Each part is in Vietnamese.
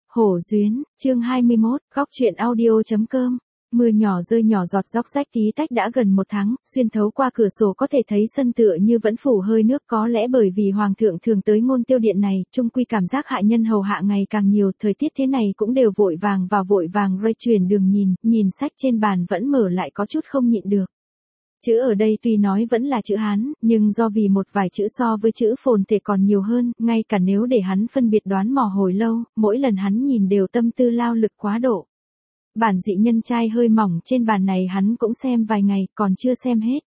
Hổ Duyến, chương 21, góc truyện audio.com. Mưa nhỏ rơi nhỏ giọt róc rách tí tách đã gần một tháng, xuyên thấu qua cửa sổ có thể thấy sân tựa như vẫn phủ hơi nước, có lẽ bởi vì hoàng thượng thường tới ngôn tiêu điện này, chung quy cảm giác hạ nhân hầu hạ ngày càng nhiều, thời tiết thế này cũng đều vội vàng vào vội vàng rơi chuyển đường nhìn sách trên bàn vẫn mở lại có chút không nhịn được. Chữ ở đây tuy nói vẫn là chữ Hán, nhưng do vì một vài chữ so với chữ phồn thể còn nhiều hơn, ngay cả nếu để hắn phân biệt đoán mò hồi lâu, mỗi lần hắn nhìn đều tâm tư lao lực quá độ. Bản dị nhân trai hơi mỏng trên bàn này hắn cũng xem vài ngày, còn chưa xem hết.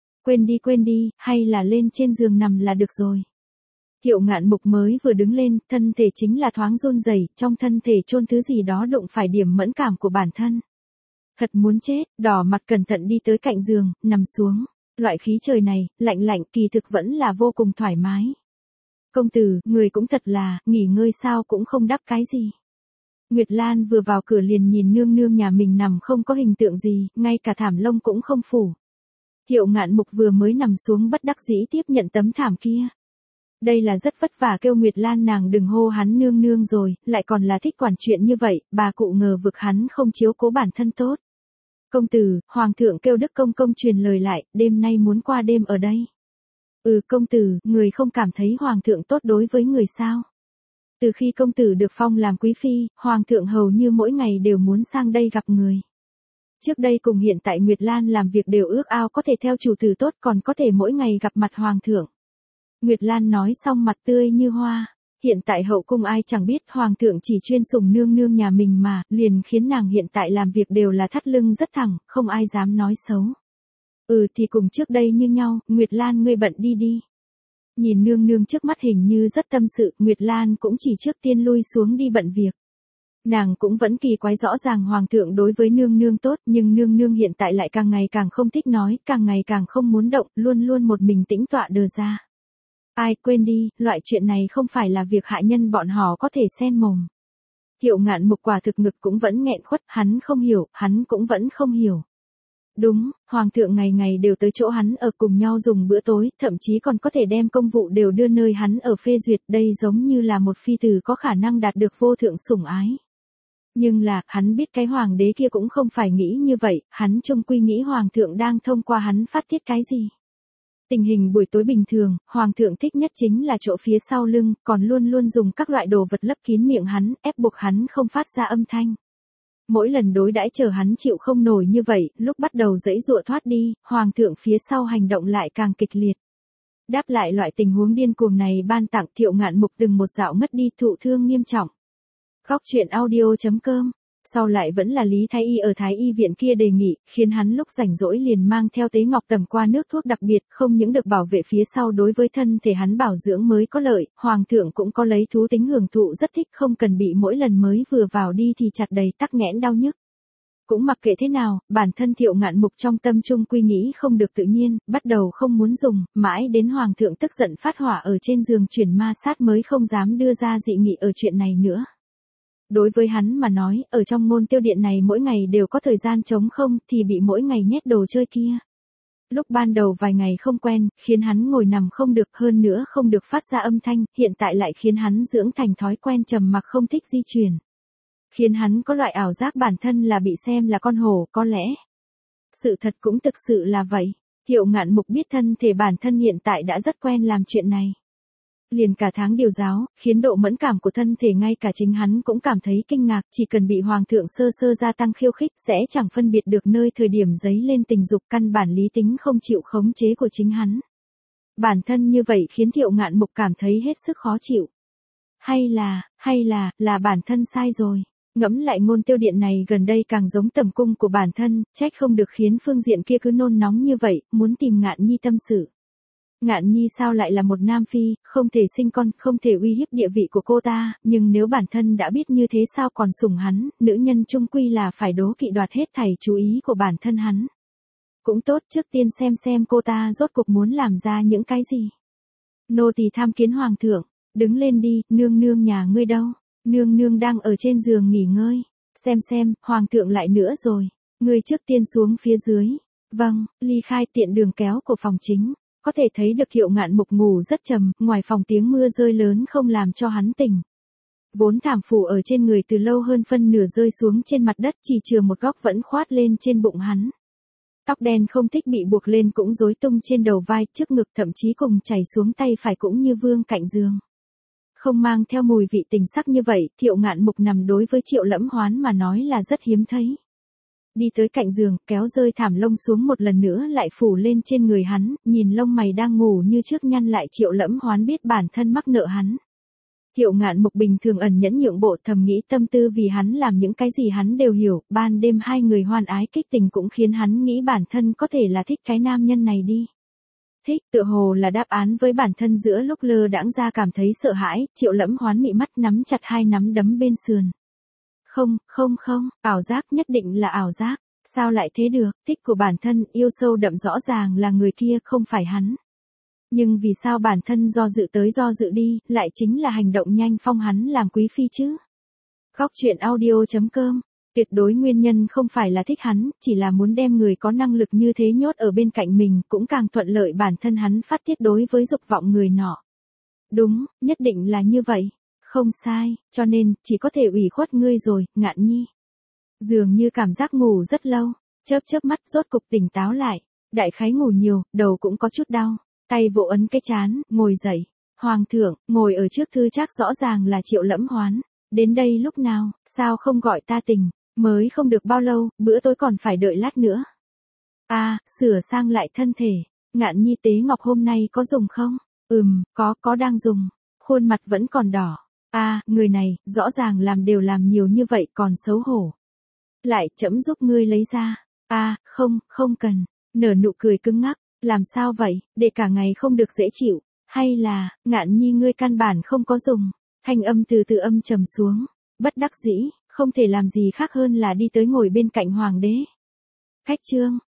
Quên đi, hay là lên trên giường nằm là được rồi. Thiệu Ngạn Mục mới vừa đứng lên, thân thể chính là thoáng run rẩy, trong thân thể chôn thứ gì đó đụng phải điểm mẫn cảm của bản thân. Thật muốn chết, đỏ mặt cẩn thận đi tới cạnh giường, nằm xuống. Loại khí trời này, lạnh lạnh kỳ thực vẫn là vô cùng thoải mái. Công tử, người cũng thật là, nghỉ ngơi sao cũng không đáp cái gì. Nguyệt Lan vừa vào cửa liền nhìn nương nương nhà mình nằm không có hình tượng gì, ngay cả thảm lông cũng không phủ. Thiệu Ngạn Mục vừa mới nằm xuống bất đắc dĩ tiếp nhận tấm thảm kia. Đây là rất vất vả kêu Nguyệt Lan nàng đừng hô hắn nương nương rồi, lại còn là thích quản chuyện như vậy, bà cụ ngờ vực hắn không chiếu cố bản thân tốt. Công tử, hoàng thượng kêu Đức công công truyền lời lại, đêm nay muốn qua đêm ở đây. Công tử, người không cảm thấy hoàng thượng tốt đối với người sao? Từ khi công tử được phong làm quý phi, hoàng thượng hầu như mỗi ngày đều muốn sang đây gặp người. Trước đây cùng hiện tại Nguyệt Lan làm việc đều ước ao có thể theo chủ tử tốt còn có thể mỗi ngày gặp mặt hoàng thượng. Nguyệt Lan nói xong mặt tươi như hoa. Hiện tại hậu cung ai chẳng biết hoàng thượng chỉ chuyên sủng nương nương nhà mình mà, liền khiến nàng hiện tại làm việc đều là thắt lưng rất thẳng, không ai dám nói xấu. Thì cùng trước đây như nhau, Nguyệt Lan ngươi bận đi đi. Nhìn nương nương trước mắt hình như rất tâm sự, Nguyệt Lan cũng chỉ trước tiên lui xuống đi bận việc. Nàng cũng vẫn kỳ quái rõ ràng hoàng thượng đối với nương nương tốt, nhưng nương nương hiện tại lại càng ngày càng không thích nói, càng ngày càng không muốn động, luôn luôn một mình tĩnh tọa đờ ra. Ai quên đi, loại chuyện này không phải là việc hạ nhân bọn họ có thể xen mồm. Thiệu Ngạn Mục quả thực ngực cũng vẫn nghẹn khuất, hắn không hiểu, hắn cũng vẫn không hiểu. Đúng, hoàng thượng ngày ngày đều tới chỗ hắn ở cùng nhau dùng bữa tối, thậm chí còn có thể đem công vụ đều đưa nơi hắn ở phê duyệt, đây giống như là một phi tử có khả năng đạt được vô thượng sủng ái. Nhưng là, hắn biết cái hoàng đế kia cũng không phải nghĩ như vậy, hắn chung quy nghĩ hoàng thượng đang thông qua hắn phát tiết cái gì. Tình hình buổi tối bình thường, hoàng thượng thích nhất chính là chỗ phía sau lưng, còn luôn luôn dùng các loại đồ vật lấp kín miệng hắn, ép buộc hắn không phát ra âm thanh. Mỗi lần đối đãi chờ hắn chịu không nổi như vậy, lúc bắt đầu giãy giụa thoát đi, hoàng thượng phía sau hành động lại càng kịch liệt. Đáp lại loại tình huống điên cuồng này ban tặng Thiệu Ngạn Mục từng một dạo mất đi thụ thương nghiêm trọng. Góc truyện audio.com. Sau lại vẫn là Lý Thái Y ở Thái Y viện kia đề nghị, khiến hắn lúc rảnh rỗi liền mang theo Tế Ngọc Tầm qua nước thuốc đặc biệt, không những được bảo vệ phía sau đối với thân thể hắn bảo dưỡng mới có lợi, hoàng thượng cũng có lấy thú tính hưởng thụ rất thích, không cần bị mỗi lần mới vừa vào đi thì chặt đầy tắc nghẽn đau nhức. Cũng mặc kệ thế nào, bản thân Thiệu Ngạn Mục trong tâm trung quy nghĩ không được tự nhiên, bắt đầu không muốn dùng, mãi đến hoàng thượng tức giận phát hỏa ở trên giường chuyển ma sát mới không dám đưa ra dị nghị ở chuyện này nữa. Đối với hắn mà nói, ở trong ngôn tiêu điện này mỗi ngày đều có thời gian trống không thì bị mỗi ngày nhét đồ chơi kia. Lúc ban đầu vài ngày không quen, khiến hắn ngồi nằm không được, hơn nữa không được phát ra âm thanh, hiện tại lại khiến hắn dưỡng thành thói quen trầm mặc không thích di chuyển. Khiến hắn có loại ảo giác bản thân là bị xem là con hổ, có lẽ. Sự thật cũng thực sự là vậy. Thiệu Ngạn Mục biết thân thể bản thân hiện tại đã rất quen làm chuyện này. Liền cả tháng điều giáo, khiến độ mẫn cảm của thân thể ngay cả chính hắn cũng cảm thấy kinh ngạc, chỉ cần bị hoàng thượng sơ sơ gia tăng khiêu khích sẽ chẳng phân biệt được nơi thời điểm dấy lên tình dục, căn bản lý tính không chịu khống chế của chính hắn. Bản thân như vậy khiến Thiệu Ngạn Mục cảm thấy hết sức khó chịu. Hay là bản thân sai rồi. Ngẫm lại ngôn tiêu điện này gần đây càng giống tầm cung của bản thân, trách không được khiến phương diện kia cứ nôn nóng như vậy, muốn tìm Ngạn Nhi tâm sự. Ngạn Nhi sao lại là một nam phi, không thể sinh con, không thể uy hiếp địa vị của cô ta, nhưng nếu bản thân đã biết như thế sao còn sủng hắn, nữ nhân chung quy là phải đố kỵ đoạt hết thảy chú ý của bản thân hắn. Cũng tốt, trước tiên xem cô ta rốt cuộc muốn làm ra những cái gì. Nô tỳ tham kiến hoàng thượng, đứng lên đi, nương nương nhà ngươi đâu, nương nương đang ở trên giường nghỉ ngơi, xem, hoàng thượng lại nữa rồi, ngươi trước tiên xuống phía dưới. Vâng, ly khai tiện đường kéo của phòng chính. Có thể thấy được Thiệu Ngạn Mục ngủ rất trầm, ngoài phòng tiếng mưa rơi lớn không làm cho hắn tỉnh. vốn thảm phủ ở trên người từ lâu hơn phân nửa rơi xuống trên mặt đất, chỉ chừa một góc vẫn khoát lên trên bụng hắn. Tóc đen không thích bị buộc lên cũng rối tung trên đầu vai, trước ngực, thậm chí cùng chảy xuống tay phải cũng như vương cạnh giường. Không mang theo mùi vị tình sắc như vậy, Thiệu Ngạn Mục nằm đối với Triệu Lẫm Hoán mà nói là rất hiếm thấy. Đi tới cạnh giường, kéo rơi thảm lông xuống một lần nữa lại phủ lên trên người hắn, nhìn lông mày đang ngủ như trước nhăn lại, Triệu Lẫm Hoán biết bản thân mắc nợ hắn. Thiệu Ngạn Mục bình thường ẩn nhẫn nhượng bộ, thầm nghĩ tâm tư vì hắn làm những cái gì hắn đều hiểu, ban đêm hai người hoan ái kích tình cũng khiến hắn nghĩ bản thân có thể là thích cái nam nhân này đi. Thích, tựa hồ là đáp án với bản thân, giữa lúc lơ đãng ra cảm thấy sợ hãi, Triệu Lẫm Hoán mị mắt nắm chặt hai nắm đấm bên sườn. Không, ảo giác, nhất định là ảo giác, sao lại thế được, thích của bản thân, yêu sâu đậm rõ ràng là người kia không phải hắn. Nhưng vì sao bản thân do dự tới do dự đi, lại chính là hành động nhanh phong hắn làm quý phi chứ? Góc truyện audio.com. Tuyệt đối nguyên nhân không phải là thích hắn, chỉ là muốn đem người có năng lực như thế nhốt ở bên cạnh mình, cũng càng thuận lợi bản thân hắn phát tiết đối với dục vọng người nọ. Đúng, nhất định là như vậy. Không sai, cho nên, chỉ có thể ủy khuất ngươi rồi, Ngạn Nhi. Dường như cảm giác ngủ rất lâu, chớp mắt rốt cục tỉnh táo lại. Đại khái ngủ nhiều, đầu cũng có chút đau. Tay vỗ ấn cái trán, ngồi dậy. Hoàng thượng, ngồi ở trước thư trác rõ ràng là Triệu Lẫm Hoán. Đến đây lúc nào, sao không gọi ta tỉnh, mới không được bao lâu, bữa tối còn phải đợi lát nữa. Sửa sang lại thân thể. Ngạn Nhi tế ngọc hôm nay có dùng không? Có đang dùng. Khuôn mặt vẫn còn đỏ. Người này, rõ ràng đều làm nhiều như vậy còn xấu hổ. Lại trẫm giúp ngươi lấy ra. Không cần. Nở nụ cười cứng ngắc. Làm sao vậy, để cả ngày không được dễ chịu, hay là, Ngạn Nhi ngươi căn bản không có dùng. Thanh âm từ từ âm trầm xuống, bất đắc dĩ, không thể làm gì khác hơn là đi tới ngồi bên cạnh hoàng đế. Cách chương,